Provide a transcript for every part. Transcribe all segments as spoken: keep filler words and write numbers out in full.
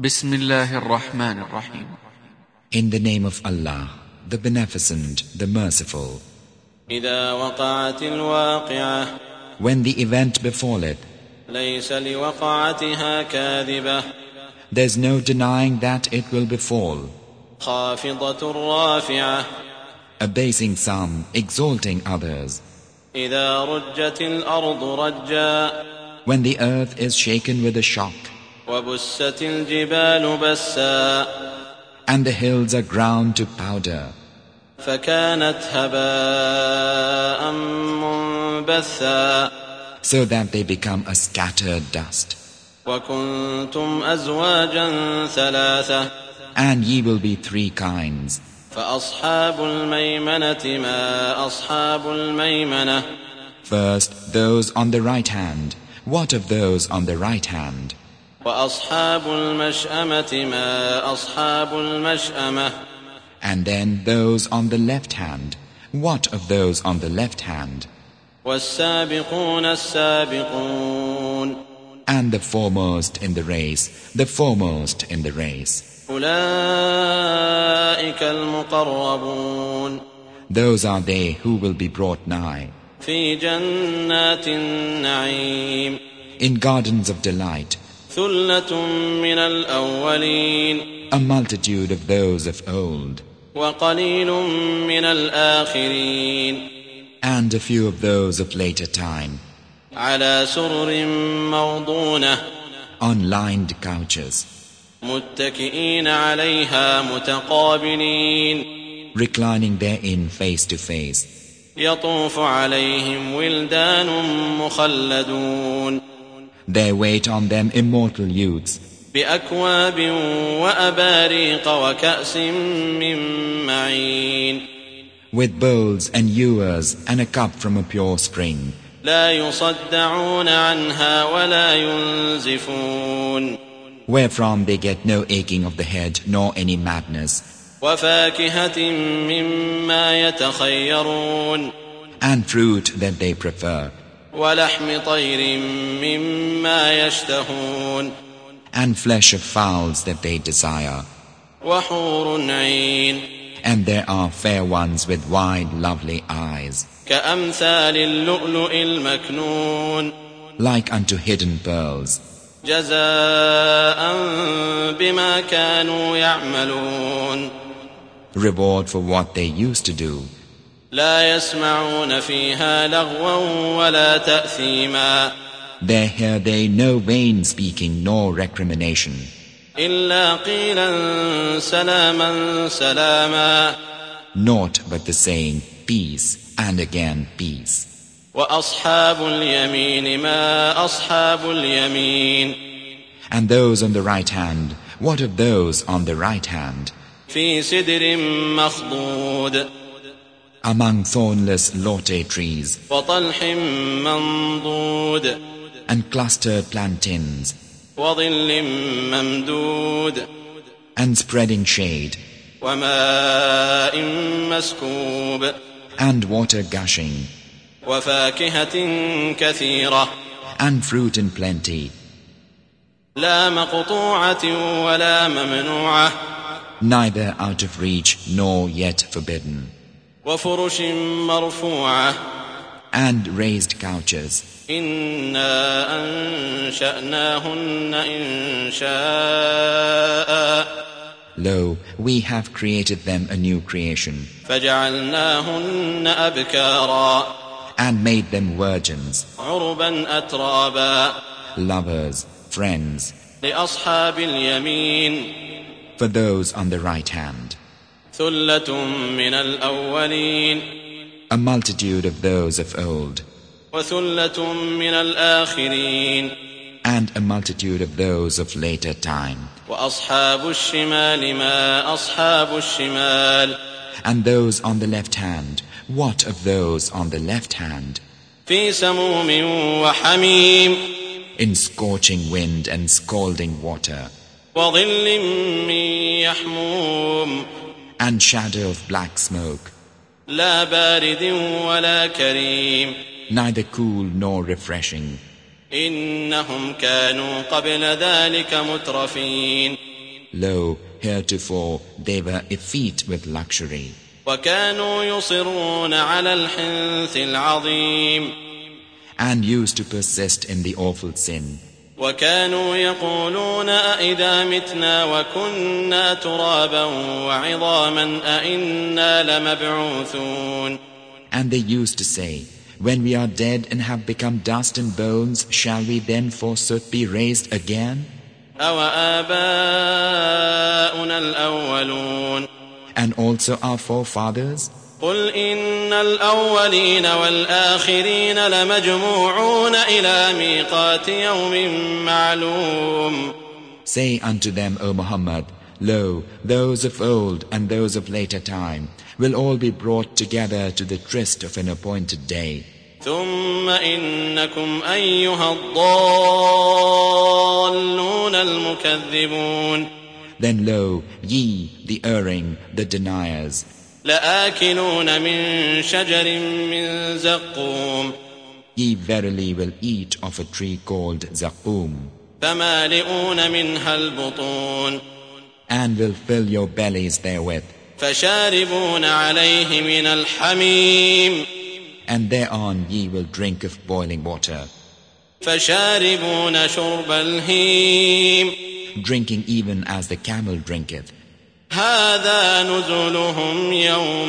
بسم الله الرحمن الرحيم. In the name of Allah, the Beneficent, the Merciful. إذا وقعت الواقعة When the event befalleth, ليس لوقعتها كاذبة there's no denying that it will befall. خافضة رافعة Abasing some, exalting others. إذا رجت الأرض رجا When the earth is shaken with a shock, وبست الجبال بسا and the hills are ground to powder, فكانت هباء منبثا so that they become a scattered dust. وكنتم أزواجا ثلاثة And ye will be three kinds. فأصحاب الميمنة ما أصحاب الميمنة First, those on the right hand. What of those on the right hand? وأصحاب المشأمة ما أصحاب المشأمة And then those on the left hand. What of those on the left hand? والسابقون السابقون And the foremost in the race, the foremost in the race. أولئك المقربون Those are they who will be brought nigh. في جنات النعيم In gardens of delight, ثلة من الأولين a multitude of those of old, وقليل من الآخرين and a few of those of later time, على سرر موضونة on lined couches, متكئين عليها متقابلين reclining therein face to face. يطوف عليهم ولدان مخلدون There wait on them immortal youths, بأكواب وأباريق وكأس من معين with bowls and ewers and a cup from a pure spring. لا يصدعون عنها ولا ينزفون Wherefrom they get no aching of the head nor any madness, وفاكهة مما يتخيرون and fruit that they prefer, ولحم طير مما يشتهون and flesh of fowls that they desire. وحور عين And there are fair ones with wide, lovely eyes, كأمثال اللؤلؤ المكنون like unto hidden pearls, جزاء بما كانوا يعملون reward for what they used to do. لا يسمعون فيها لغوا ولا تأثيما There hear they no vain speaking nor recrimination, إلا قيلا سلاما سلاما naught but the saying, peace, and again peace. وأصحاب اليمين ما أصحاب اليمين And those on the right hand, what of those on the right hand? في سدر مخضود Among thornless lote trees, وطلح منضود and clustered plantains, وظل ممدود and spreading shade, وماء مسكوب and water gushing, وفاكهة كثيرة and fruit in plenty, لا مقطوعة ولا ممنوعة neither out of reach nor yet forbidden, وفرش مرفوعة and raised couches. إنا أنشأناهن إنشاء Lo, we have created them a new creation, فجعلناهن أبكارا and made them virgins, عربا أترابا lovers, friends, لأصحاب اليمين for those on the right hand. ثلة من الأولين A multitude of those of old, وثلة من الآخرين and a multitude of those of later time. وأصحاب الشمال ما أصحاب الشمال And those on the left hand, what of those on the left hand? في سموم وحميم In scorching wind and scalding water, وظل من يحموم and shadow of black smoke, لا بارد ولا كريم neither cool nor refreshing. إنهم كانوا قبل ذلك مترفين Lo, heretofore they were effete with luxury, وكانوا يصرون على الحنث العظيم and used to persist in the awful sin. وكانوا يقولون أئذا متنا وكنا ترابا وعظاما أئنا لمبعوثون. And they used to say, when we are dead and have become dust and bones, shall we then forsooth be raised again? أَوَآبَاؤُنَا الْأَوَّلُونَ. And also our forefathers? قُلْ إِنَّ الْأَوَّلِينَ وَالْآخِرِينَ لَمَجْمُوعُونَ إِلَى مِيقَاتِ يَوْمٍ مَّعْلُومٍ. Say unto them, O Muhammad, lo, those of old and those of later time will all be brought together to the tryst of an appointed day. ثُمَّ إِنَّكُمْ أَيُّهَا الضَّالُّونَ الْمُكَذِّبُونَ. Then lo, ye, the erring, the deniers, لَآكِلُونَ مِن شَجَرٍ مِّن زَقُّومٍ. ye verily will eat of a tree called Zaqum, فَمَالِئُونَ مِنْهَا الْبُطُونَ. and will fill your bellies therewith, فَشَارِبُونَ عَلَيْهِ مِنَ الْحَمِيمِ. and thereon ye will drink of boiling water, فَشَارِبُونَ شُرْبَ الْهِيمِ. drinking even as the camel drinketh. هَذَا نُزُلُهُمْ يَوْمَ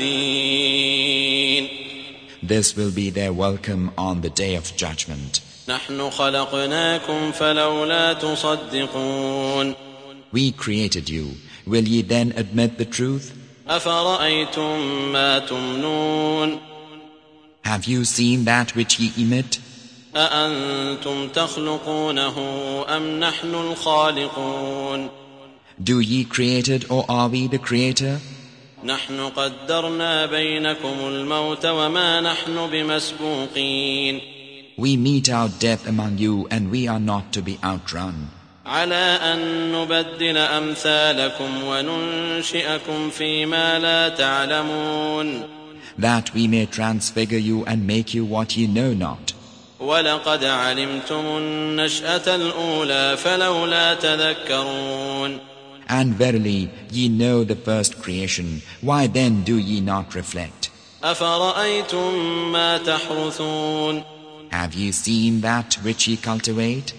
الدِّينِ. This will be their welcome on the day of judgment. نَحْنُ خَلَقْنَاكُمْ فَلَوْلَا تُصَدِّقُونَ. We created you. Will ye then admit the truth? أَفَرَأَيْتُم مَّا تُمْنُونَ. Have you seen that which ye emit? أَأَنتُمْ تَخْلُقُونَهُ أَمْ نَحْنُ الْخَالِقُونَ. Do ye create it, or are we the creator? نحن قدرنا بينكم الموت وما نحن بمسبوقين. We mete out death among you, and we are not to be outrun. على أن نبدل أمثالكم وننشئكم فيما لا تعلمون. That we may transfigure you and make you what ye know not. ولقد علمتم النشأة الأولى فلولا تذكرون. And verily, ye know the first creation. Why then do ye not reflect? أفرأيتم ما تحرثون. Have ye seen that which ye cultivate?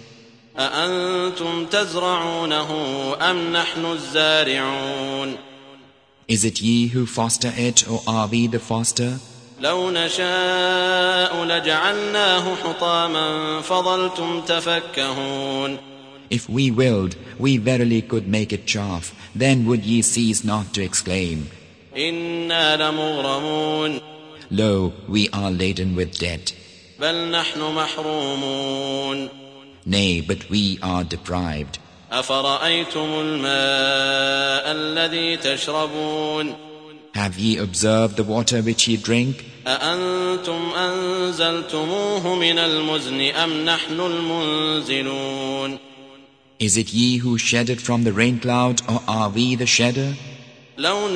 أأنتم تزرعونه أم نحن الزارعون. Is it ye who foster it, or are we the foster? لو نشاء لجعلناه حطاما فظلتم تفكهون. If we willed, we verily could make it chaff. Then would ye cease not to exclaim, إنا لمغرمون. Lo, we are laden with debt. بل نحن محرومون. Nay, but we are deprived. أفرأيتم الماء الذي تشربون. Have ye observed the water which ye drink? أأنتم أنزلتموه من المزن أم نحن المنزلون. Is it ye who shed it from the rain cloud, or are we the shedder? لو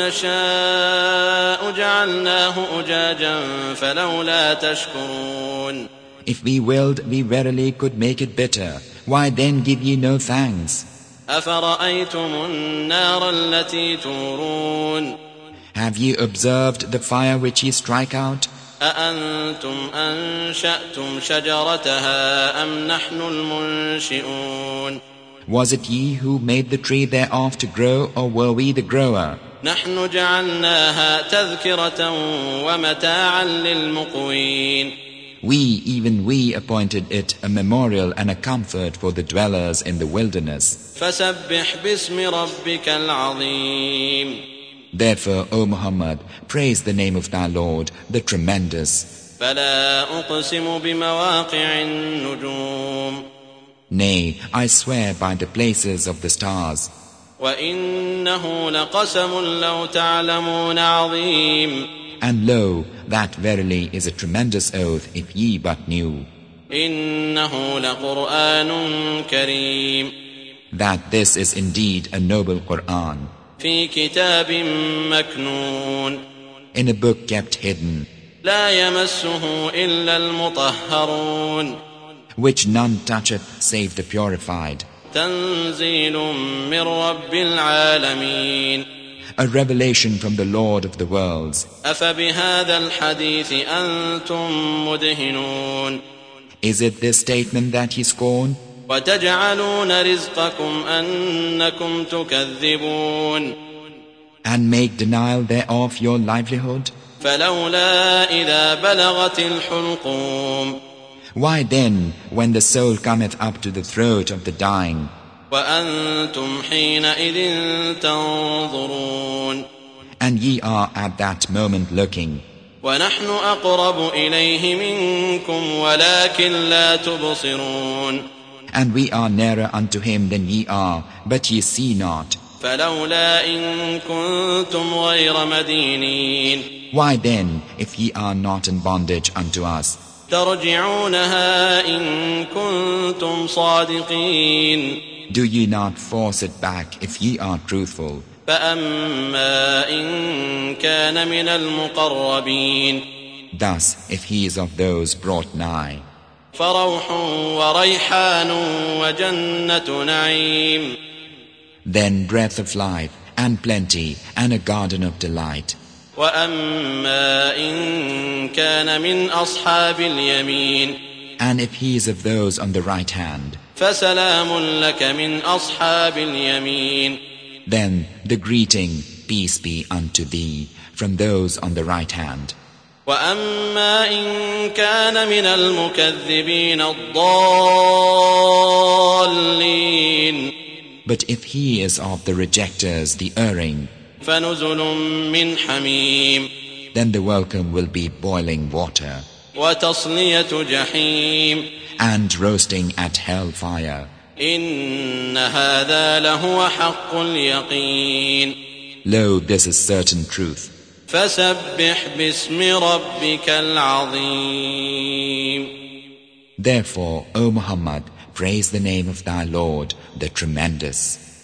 نشاء جعلناه أجاجا فلولا تشكرون. If we willed, we verily could make it bitter. Why then give ye no thanks? أفرأيتم النار التي تورون. Have ye observed the fire which ye strike out? أأنتم أنشأتم شجرتها أم نحن المنشئون. Was it ye who made the tree thereof to grow, or were we the grower? نحن جعلناها تذكرة ومتاعا للمقوين. We, even we, appointed it a memorial and a comfort for the dwellers in the wilderness. فسبح باسم ربك العظيم. Therefore, O Muhammad, praise the name of thy Lord, the Tremendous. فلا أقسم بمواقع النجوم. Nay, I swear by the places of the stars. وإنه لقسم لو تعلمون عظيم. And lo, that verily is a tremendous oath if ye but knew. إنه لقرآن كريم. That this is indeed a noble Qur'an. في كتاب مكنون. In a book kept hidden. لا يمسه إلا المطهرون. Which none toucheth save the purified. تنزيل من رب العالمين. A revelation from the Lord of the worlds. أفبهذا الحديث أنتم مدهنون. Is it this statement that he scorned? وتجعلون رزقكم أنكم تكذبون. And make denial thereof your livelihood? فلولا إذا بلغت الحلقوم. Why then, when the soul cometh up to the throat of the dying, وأنتم حينئذ تنظرون. and ye are at that moment looking, ونحن أقرب إليه منكم ولكن لا تبصرون. and we are nearer unto him than ye are, but ye see not. فلولا إن كنتم غير مدينين. Why then, if ye are not in bondage unto us, ترجعونها إن كنتم صادقين. do ye not force it back if ye are truthful? فأما إن كان من المقربين. Thus, if he is of those brought nigh, فروح وريحان وجنة نعيم. then breath of life, and plenty, and a garden of delight. وأما إن كان من أصحاب اليمين. And if he is of those on the right hand, فسلام لك من أصحاب اليمين. then the greeting, peace be unto thee, from those on the right hand. وأما إن كان من المكذبين الضالين. But if he is of the rejectors, the erring, فنزل من حميم. then the welcome will be boiling water, وتصلية جحيم. and roasting at hell fire. إن هذا لهو حق اليقين. Lo, this is certain truth. فسبح باسم ربك العظيم. Therefore, O Muhammad, praise the name of thy Lord, the Tremendous.